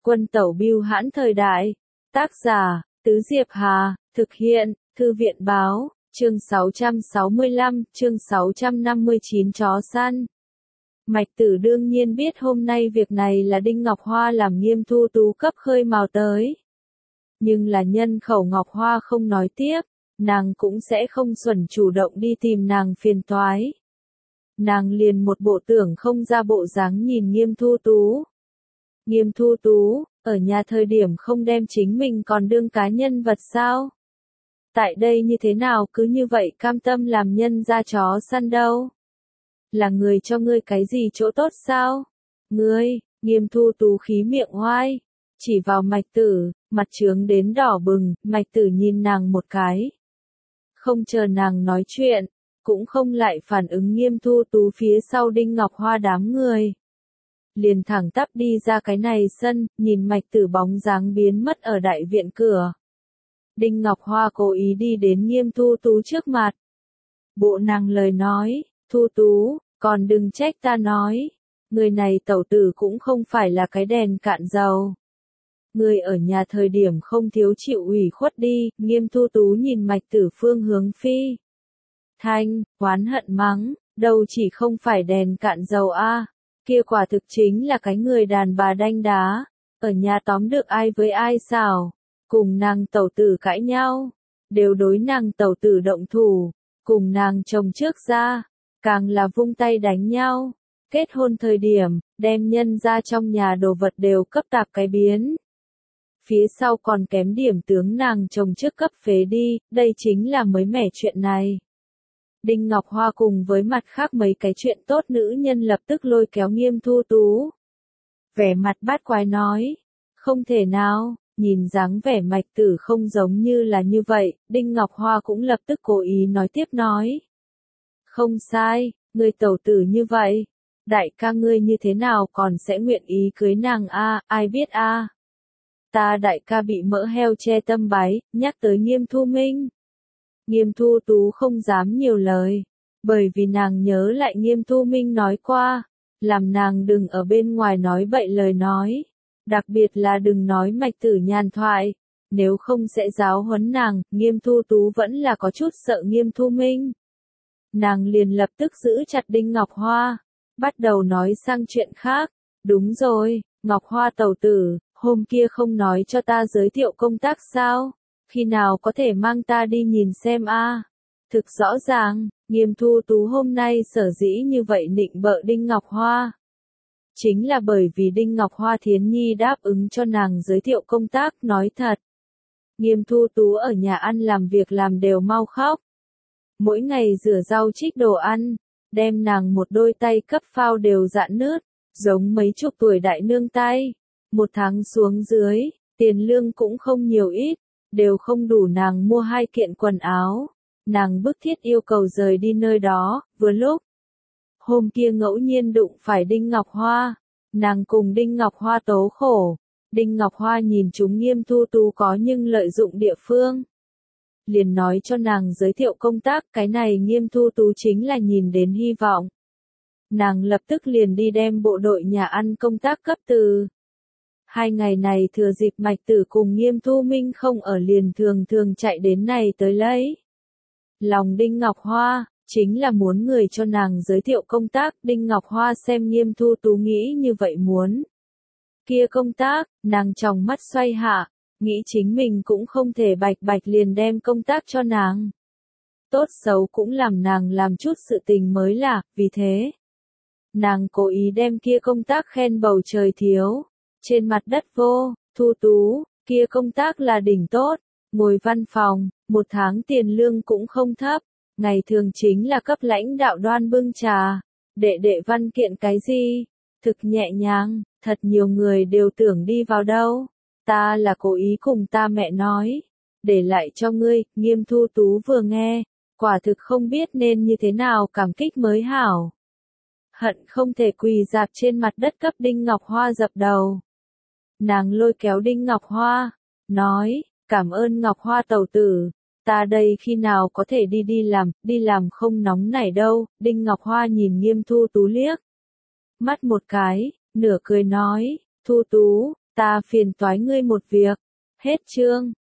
Quân tẩu bưu hãn thời đại. Tác giả, Tứ Diệp Hà, thực hiện, Thư viện báo, chương 665, chương 659 chó săn. Mạch Tử đương nhiên biết hôm nay việc này là Đinh Ngọc Hoa làm Nghiêm Thu Tú cấp khơi mào tới. Nhưng là nhân khẩu Ngọc Hoa không nói tiếp, nàng cũng sẽ không xuẩn chủ động đi tìm nàng phiền toái. Nàng liền một bộ tưởng không ra bộ dáng nhìn Nghiêm Thu Tú. Nghiêm Thu Tú, ở nhà thời điểm không đem chính mình còn đương cá nhân vật sao? Tại đây như thế nào cứ như vậy cam tâm làm nhân ra chó săn đâu? Là người cho ngươi cái gì chỗ tốt sao? Ngươi, Nghiêm Thu Tú khí miệng oai, chỉ vào Mạch Tử, mặt trướng đến đỏ bừng, Mạch Tử nhìn nàng một cái. Không chờ nàng nói chuyện, cũng không lại phản ứng Nghiêm Thu Tú phía sau Đinh Ngọc Hoa đám người. Liền thẳng tắp đi ra cái này sân, nhìn Mạch Tử bóng dáng biến mất ở đại viện cửa. Đinh Ngọc Hoa cố ý đi đến Nghiêm Thu Tú trước mặt. Bộ nàng lời nói, Thu Tú, còn đừng trách ta nói. Người này tẩu tử cũng không phải là cái đèn cạn dầu. Người ở nhà thời điểm không thiếu chịu ủy khuất đi, Nghiêm Thu Tú nhìn Mạch Tử phương hướng phi. Thanh, oán hận mắng, đâu chỉ không phải đèn cạn dầu a, kia quả thực chính là cái người đàn bà đanh đá, ở nhà tóm được ai với ai xảo, cùng nàng tẩu tử cãi nhau, đều đối nàng tẩu tử động thủ, cùng nàng chồng trước ra, càng là vung tay đánh nhau, kết hôn thời điểm, đem nhân ra trong nhà đồ vật đều cấp tạp cái biến. Phía sau còn kém điểm tướng nàng chồng trước cấp phế đi, đây chính là mới mẻ chuyện này. Đinh Ngọc Hoa cùng với mặt khác mấy cái chuyện tốt nữ nhân lập tức lôi kéo Nghiêm Thu Tú. Vẻ mặt bát quái nói, không thể nào, nhìn dáng vẻ Mạch Tử không giống như là như vậy, Đinh Ngọc Hoa cũng lập tức cố ý nói tiếp nói. Không sai, người tẩu tử như vậy, đại ca ngươi như thế nào còn sẽ nguyện ý cưới nàng a, ai biết a. Ta đại ca bị mỡ heo che tâm bái, nhắc tới Nghiêm Thu Minh. Nghiêm Thu Tú không dám nhiều lời, bởi vì nàng nhớ lại Nghiêm Thu Minh nói qua, làm nàng đừng ở bên ngoài nói bậy lời nói, đặc biệt là đừng nói Mạch Tử nhàn thoại, nếu không sẽ giáo huấn nàng. Nghiêm Thu Tú vẫn là có chút sợ Nghiêm Thu Minh. Nàng liền lập tức giữ chặt Đinh Ngọc Hoa, bắt đầu nói sang chuyện khác. Đúng rồi, Ngọc Hoa tẩu tử, hôm kia không nói cho ta giới thiệu công tác sao? Khi nào có thể mang ta đi nhìn xem a? Thực rõ ràng, Nghiêm Thu Tú hôm nay sở dĩ như vậy nịnh bợ Đinh Ngọc Hoa. Chính là bởi vì Đinh Ngọc Hoa thiến nhi đáp ứng cho nàng giới thiệu công tác, nói thật. Nghiêm Thu Tú ở nhà ăn làm việc làm đều mau khóc. Mỗi ngày rửa rau trích đồ ăn, đem nàng một đôi tay cấp phao đều rạn nứt, giống mấy chục tuổi đại nương tay. Một tháng xuống dưới, tiền lương cũng không nhiều ít, đều không đủ nàng mua 2 kiện quần áo. Nàng bức thiết yêu cầu rời đi nơi đó, vừa lúc. Hôm kia ngẫu nhiên đụng phải Đinh Ngọc Hoa, nàng cùng Đinh Ngọc Hoa tố khổ. Đinh Ngọc Hoa nhìn chúng Nghiêm Thu Tú có nhưng lợi dụng địa phương. Liền nói cho nàng giới thiệu công tác, cái này Nghiêm Thu Tú chính là nhìn đến hy vọng. Nàng lập tức liền đi đem bộ đội nhà ăn công tác cấp từ. 2 ngày này thừa dịp Mạch Tử cùng Nghiêm Thu Minh không ở liền thường thường chạy đến này tới lấy. Lòng Đinh Ngọc Hoa, chính là muốn người cho nàng giới thiệu công tác. Đinh Ngọc Hoa xem Nghiêm Thu Tú nghĩ như vậy muốn. Kia công tác, nàng tròng mắt xoay hạ, nghĩ chính mình cũng không thể bạch bạch liền đem công tác cho nàng. Tốt xấu cũng làm nàng làm chút sự tình mới là, vì thế. Nàng cố ý đem kia công tác khen bầu trời thiếu. Trên mặt đất vô, Thu Tú, kia công tác là đỉnh tốt, ngồi văn phòng, 1 tháng tiền lương cũng không thấp, ngày thường chính là cấp lãnh đạo đoan bưng trà, đệ văn kiện cái gì, thực nhẹ nhàng, thật nhiều người đều tưởng đi vào đâu, ta là cố ý cùng ta mẹ nói, để lại cho ngươi. Nghiêm Thu Tú vừa nghe, quả thực không biết nên như thế nào cảm kích mới hảo. Hận không thể quỳ dạp trên mặt đất cấp Đinh Ngọc Hoa dập đầu. Nàng lôi kéo Đinh Ngọc Hoa, nói, cảm ơn Ngọc Hoa tẩu tử, ta đây khi nào có thể đi làm không nóng nảy đâu. Đinh Ngọc Hoa nhìn Nghiêm Thu Tú liếc mắt một cái, nửa cười nói, Thu Tú, Ta phiền toái ngươi một việc. Hết chương.